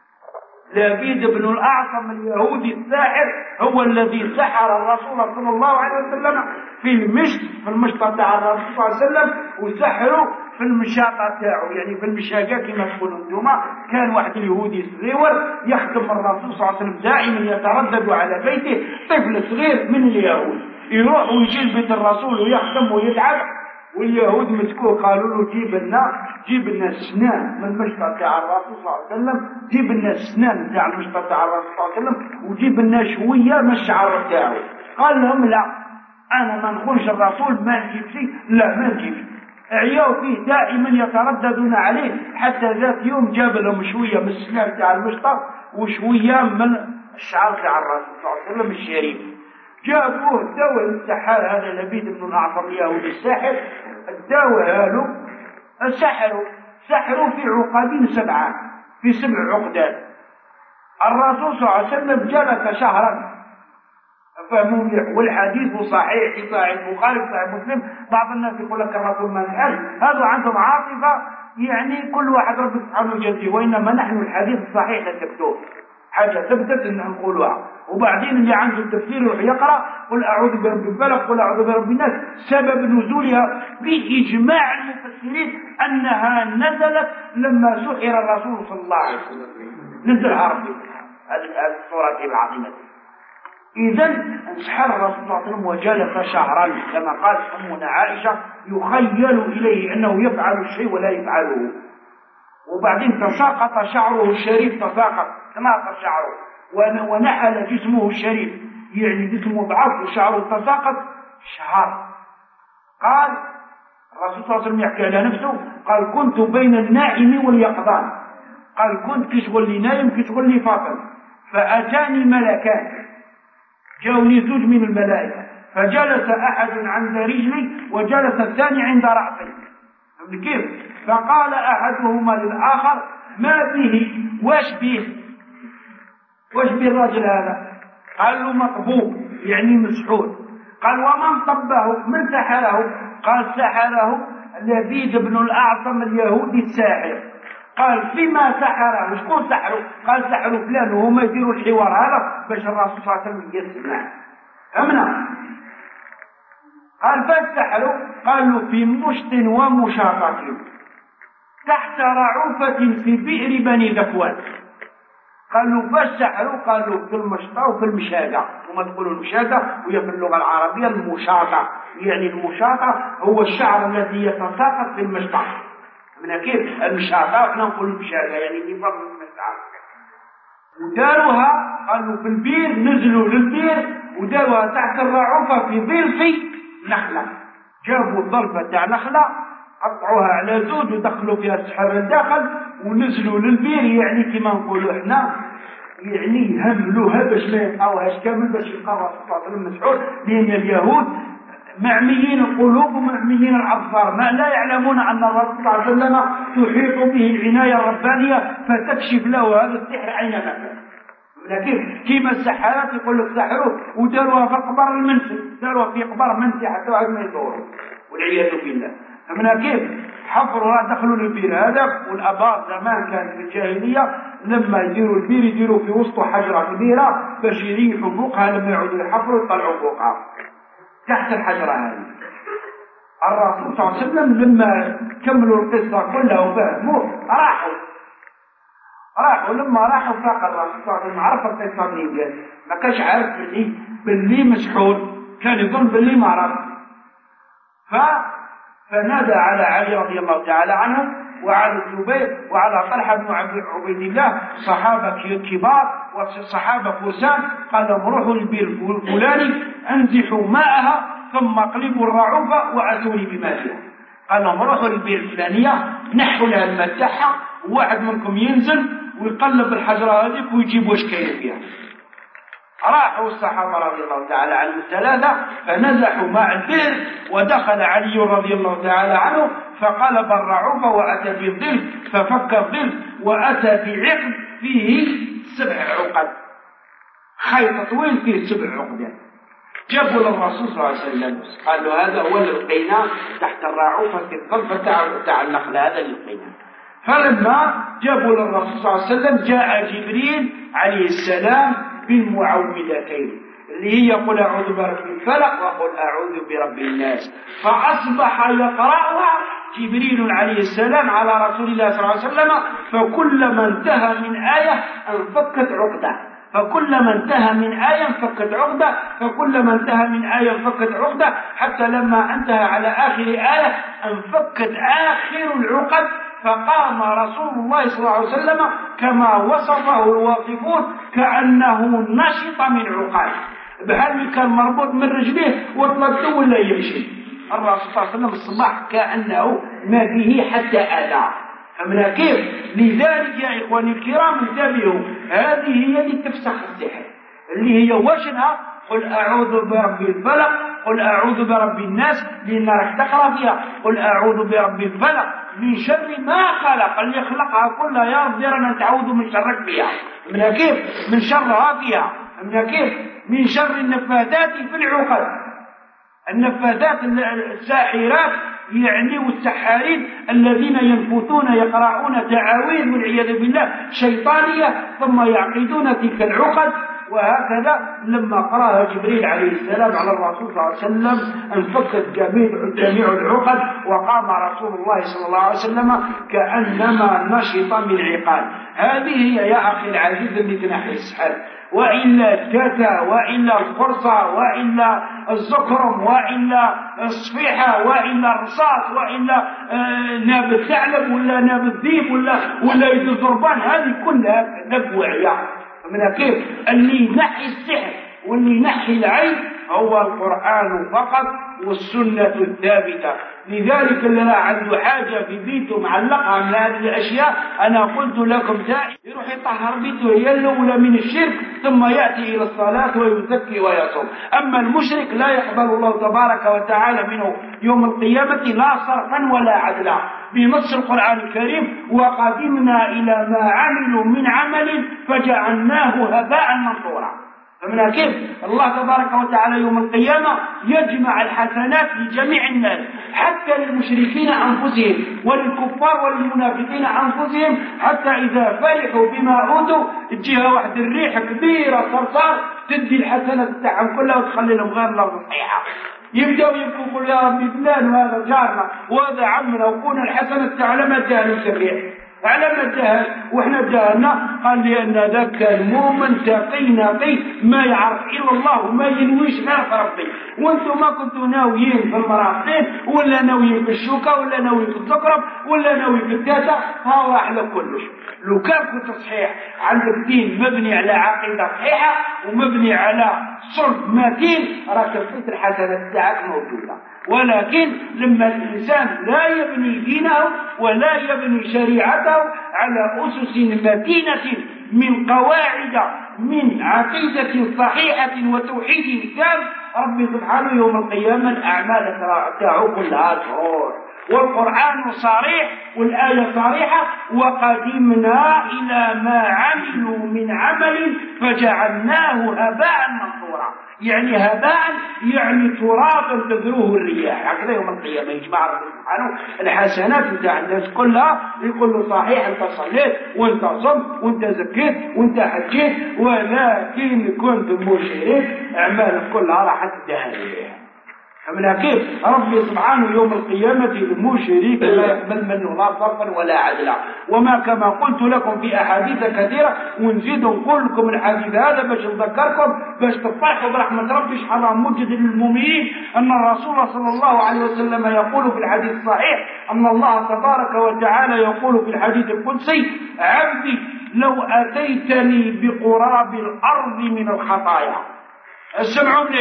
لبيد بن الأعصم اليهودي الساحر هو الذي سحر الرسول صلى الله عليه وسلم في المشط، في المشطة تاع الرسول صلى الله عليه وسلم، وسحره في المشاطة تاعه، يعني في المشاقة كما تقولوا انتم. كان واحد اليهودي صغير يخدم الرسول صلى الله عليه وسلم، دائما يتردد على بيته، طفل صغير من اليهود يروح ويجي بيت الرسول ويخدم ويتعب، واليهود مسكوه قالوا له جيب لنا جيب لنا السنان من المشطة تاع الرسول صلى الله عليه وسلم، جيب لنا السنان تاع المشطة تاع الرسول صلى الله عليه وسلم، وجيب لنا شوية من الشعر تاعه. قال لهم لا، أنا ما نخونش الرسول، ما نجيب شيء، لا ما نجيب. عياو فيه دائما يترددون عليه، حتى ذات يوم جاب لهم شوية من السنان تاع المشطة وشوية من الشعر تاع الرسول صلى الله عليه وسلم الشريف. جابوه داوه السحار هذا لبيد بن الأعصم اليهودي الساحر، داوه له السحر، سحروا في عقدين سبعة، في سبع عقدات. الرسول صلى الله عليه وسلم جلس شهرا، فهموا مليح، والحديث صحيح في صحيح البخاري في صحيح مسلم. بعض الناس يقول لك الرسول ما قال، هذا عندهم عاطفة، يعني كل واحد رب سبحانه يجزيه، وإنما نحن الحديث الصحيح نثبتوه، حاجة ثبتت ان نقولها. وبعدين اللي عنده التفسير يروح يقرأ قل أعوذ برب الفلق قل أعوذ برب الناس، سبب نزولها بإجماع المفسرين أنها نزلت لما سحر الرسول صلى الله عليه وسلم، نزل عربي هذه الصورة العظيمة. إذن انسحر الرسول صلى الله عليه وسلم وجلس شهرا، كما قالت أمنا عائشة يخيل إليه أنه يفعل الشيء ولا يفعله. وبعدين تساقط شعره الشريف، تساقط تناقص شعره، ونحل جسمه الشريف، يعني جسمه ضعف وشعره تساقط شهر. قال الرسول صلى الله عليه وسلم يحكي على نفسه، قال كنت بين النائم واليقظان، قال كنت كشغل لي نايم كشغل لي فاطم، فأتاني ملكان، جاوني زوج من الملائكة، فجلس أحد عند رجلي وجلس الثاني عند رأسي. كيف؟ فقال أحدهما للآخر ما به، واش به واش به الرجل هذا؟ قال له مطبوب، يعني مسحور. قال ومن طبه، من سحره؟ قال سحره لبيد بن الأعصم اليهودي الساحر. قال فيما سحره؟ شكون سحره؟ قال سحره فلان، وهما يديروا الحوار هذا باش الرسول صلى الله عليه وسلم يسمع. فهمنا؟ قال فاش سحره؟ قال له في مشط ومشاطة تحت رعوفة في بئر بني ذكوان. قالوا فاش سحروا؟ قالوا في المشطة وفي المشاقة، وما تقولوا المشاقة وهي في اللغة العربية المشاطة، يعني المشاطة هو الشعر الذي يتساقط في المشطة. من كيف المشاطة احنا نقول المشاقة، يعني في فرق المشاقة. وداروها قالوا في البير، نزلوا للبير وداروها تحت الرعوفة في ظلف نخلة، جابوا الظلفة تاع نخلة قطعوها على زوج ودخلوا فيها السحر الداخل ونزلوا للبير، يعني كما نقولوا احنا يعني يهملوها باش ما يلقاوهاش كامل، باش يلقاو الرسول صلى الله عليه وسلم مسحور، لان اليهود معميين القلوب ومعميين الابصار، ما لا يعلمون ان الرسول صلى الله عليه وسلم تحيط به العنايه الربانيه فتكشف له هذا السحر اينما كان. لكن كيما السحرات يقول لك سحروه وداروها في قبر المنسي، داروها في قبر منسي حتى واحد ما يدور، والعياذ بالله. فمن كيف حفروا دخلوا للبير هذا. والابار زمان كانت في الجاهليه لما يديروا البير يديروا في وسط حجره كبيره باش يريحوا فوقها، لما يعودوا يحفروا يطلعوا فوقها تحت الحجره هذه. الرسول صلى الله عليه وسلم لما كملوا القصه كلها وفهموا راحوا راحوا لما راحوا فاق الرسول صلى الله عليه وسلم، عرف القصه منين جات، ما كانش عارف باللي باللي مسحور، كان يظن باللي ما عرف. ف فنادى على علي رضي الله تعالى عنه وعلى الزبير وعلى طلحة بن عبيد الله، صحابة كبار وصحابة فرسان، قال لهم روحوا للبير الفلاني انزحوا ماءها ثم اقلبوا الرعوفة وأتوني بما فيها. قال لهم روحوا للبئر الفلانية نحوا لها الماء تاعها وواحد منكم ينزل ويقلب الحجرة هذيك ويجيب واش كاين فيها. راحوا الصحابة رضي الله تعالى عنهم ثلاثة فنزحوا ماء البئر ودخل علي رضي الله تعالى عنه فقلب الرعوفة وأتى بالظل ففك الظل وأتى بعقد فيه سبع عقد، خيط طويل فيه سبع عقد. جابوا للرسول صلى الله عليه وسلم قالوا هذا هو اللي لقيناه تحت الرعوفة في الظل تاع النخلة، هذا اللي لقيناه. فلما جابوا للرسول صلى الله عليه وسلم جاء جبريل عليه السلام بالمعوذتين اللي هي قل أعوذ برب الفلق وقل أعوذ برب الناس، فأصبح يقرأها جبريل عليه السلام على رسول الله صلى الله عليه وسلم، فكلما انتهى من آية انفكت عقدة، فكلما انتهى من آية انفكت عقدة، فكلما انتهى من آية انفكت عقدة، حتى لما انتهى على آخر آية انفكت آخر العقد، فقام رسول الله صلى الله عليه وسلم كما وصفه الواقفون كأنه نشط من عقال، بحال كان مربوط من رجليه وطلبته ولا يمشي. الرسول صلى الله عليه وسلم الصباح كأنه ما به حتى أذى. فمن كيف؟ لذلك يا إخواني الكرام انتبهوا، هذه هي اللي تفسخ السحر اللي هي وشنها قل أعوذ برب الفلق قل أعوذ برب الناس، لأن راح تقرأ فيها قل أعوذ برب الفلق من شر ما خلق، اللي خلقها كلها يا رب ديرنا نتعوذ من شرك فيها. من كيف؟ من شرها فيها. من كيف؟ من شر النفاثات في العقد، النفاثات الساحرات يعني والسحارين الذين ينفثون يقرؤون تعاويذ والعياذ بالله شيطانية ثم يعقدون تلك العقد. وهكذا لما قرأها جبريل عليه السلام على الرسول صلى الله عليه وسلم انفكت جميع العقد وقام رسول الله صلى الله عليه وسلم كأنما نشط من عقال. هذه هي يا أخي العزيز اللي تنحي السحر، وإلا التاتا وإلا القرصة وإلا الزكرم وإلا الصفيحة وإلا الرصاص وإلا آه ناب الثعلب ولا ناب الذيب ولا ولا يد الزربان، هذه كلها نبوعية. من كيف؟ اللي ينحي السحر واللي ينحي العين هو القرآن فقط والسنة الثابتة. لذلك اللي لا عنده حاجة في بيته معلقها من هذه الأشياء أنا قلت لكم دائما يروح يطهر بيته هي الأولى من الشرك ثم يأتي إلى الصلاة ويزكي ويصوم. أما المشرك لا يقبل الله تبارك وتعالى منه يوم القيامة لا صرفا ولا عدلا، بنص القرآن الكريم وقدمنا إلى ما عملوا من عمل فجعلناه هباء منثورا. فمن كيف؟ الله تبارك وتعالى يوم القيامة يجمع الحسنات لجميع الناس حتى للمشركين أنفسهم وللكفار وللمنافقين أنفسهم، حتى إذا فرحوا بما أوتوا تجيها واحد الريح كبيرة صرصار تدي الحسنات تاعهم كلها وتخلي لهم غير الأرض صحيحة، يبدأوا يبكوا يقول يا ربي فلان وهذا جارنا وهذا عمنا وكون الحسنة تعلم الدهن الريح على ما ادهن واحنا ادهنا. قال لأن ذاك كان مؤمن تقي نقي ما يعرف إلا الله وما ينويش غير ربي، وانتم ما كنتوا ناويين في المراقين ولا ناويين في الشوكة ولا ناويين في الزكرب ولا ناويين في التاتا، ها أحلى كلش. لو كان كنت صحيح عندك دين مبني على عقيدة صحيحة ومبني على صلب متين راك لقيت الحسنات تاعك موجودة. ولكن لما الإنسان لا يبني دينه ولا يبني شريعته على أسس متينة من قواعد من عقيدة صحيحة وتوحيد تام، ربي سبحانه يوم القيامة الأعمال تاعه كلها تروح. والقرآن صريح والآية صريحة وقدمنا إلى ما عملوا من عمل فجعلناه هباء منثورا، يعني هباء يعني ترابا تذروه الرياح. هكذا يوم القيامة يجمع ربي سبحانه الحسنات بتاع الناس كلها يقول له صحيح انت صليت وانت صمت وانت زكيت وانت حجيت ولكن كنت مشرك اعمالك كلها راح تدهن. فمن كيف؟ ربي سبحانه يوم القيامة المشرك لا يقبل منه لا صرفا ولا عدلا. وما كما قلت لكم في أحاديث كثيرة ونزيد نقول لكم الحديث هذا باش نذكركم باش تفرحوا برحمة ربي سبحانه مجد للمؤمنين أن الرسول صلى الله عليه وسلم يقول في الحديث الصحيح أن الله تبارك وتعالى يقول في الحديث القدسي عبدي لو أتيتني بقراب الأرض من الخطايا، اسمعوا مليح،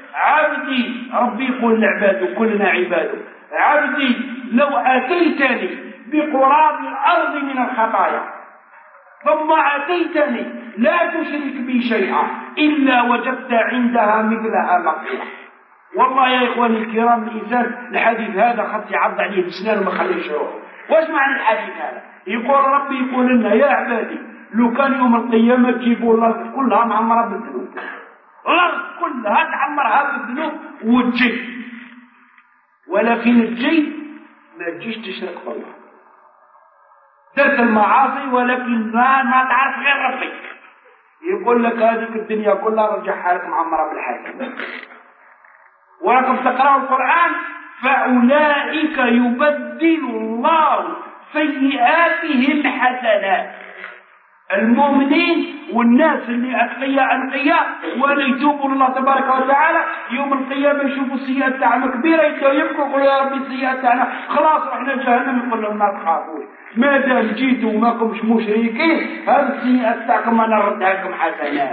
عبدي ربي يقول لعباده كلنا عباده عبدي لو أتيتني بقراب الأرض من الخطايا ثم أتيتني لا تشرك بي شيئا إلا وجدت عندها مثلها مغفرة. والله يا إخواني الكرام الإنسان الحديث هذا خط يعض عليه بسنان وما خليه يشعر. واش معنى الحديث هذا؟ يقول ربي يقول لنا يا عبادي لو كان يوم القيامة تجيبوا الأرض كلها معمرة بالذنوب الأرض كلها تعمرها بالذنوب وتجي ولكن تجي ما تجيش تشرك بالله درت المعاصي ولكن ما, ما تعرف غير ربك يقول لك هذه الدنيا كلها رجعها لك معمرة بالحاكم. وراكم تقرأوا القرآن فأولئك يبدل الله سيئاتهم حسنات. المؤمنين والناس اللي أتقياء أنقياء ولا يتوبوا الله تبارك وتعالى يوم القيامة يشوفوا السيئات تاعنا كبيرة يبكوا يقولوا يا ربي السيئات تاعنا خلاص رحنا جهنم. يقول لهم ما تخافوش ما دام جيتوا وما كنتش مشركين هذه السيئات تاعكم أنا ردها لكم حسنات.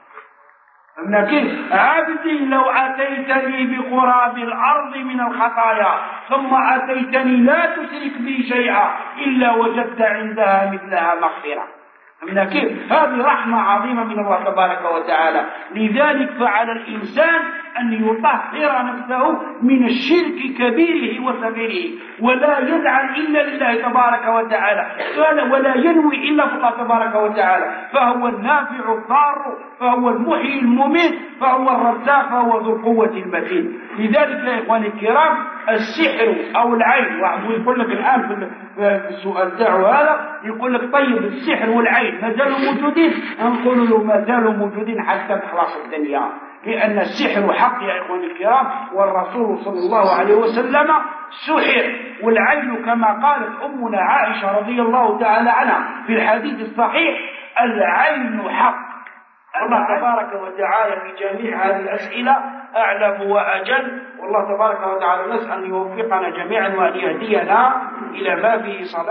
لكن عبدي لو أتيتني بقراب الأرض من الخطايا ثم أتيتني لا تشرك بي شيئا إلا وجدت عندها مثلها مغفرة. لكن هذه رحمة عظيمة من الله تبارك وتعالى. لذلك فعلى الإنسان أن يطهر نفسه من الشرك كبيره وصغيره ولا يدعى إلا لله تبارك وتعالى ولا ينوي إلا الله تبارك وتعالى. فهو النافع الضار فهو المحيي المميت فهو الرزاق فهو ذو القوة المتين. لذلك يا إخواني الكرام السحر أو العين ويقول لك الآن في السؤال تاعه هذا يقول لك طيب السحر والعين ما زالوا موجودين؟ نقول له ما زالوا موجودين حتى تخلص الدنيا لأن السحر حق يا إخواني الكرام والرسول صلى الله عليه وسلم سحر. والعين كما قالت أمنا عائشة رضي الله تعالى عنها في الحديث الصحيح العين حق. الله تبارك وتعالى في جميع هذه الأسئلة أعلم وأجل والله تبارك وتعالى نسأل أن يوفقنا جميعا وأن يهدينا إلى ما فيه صلاح.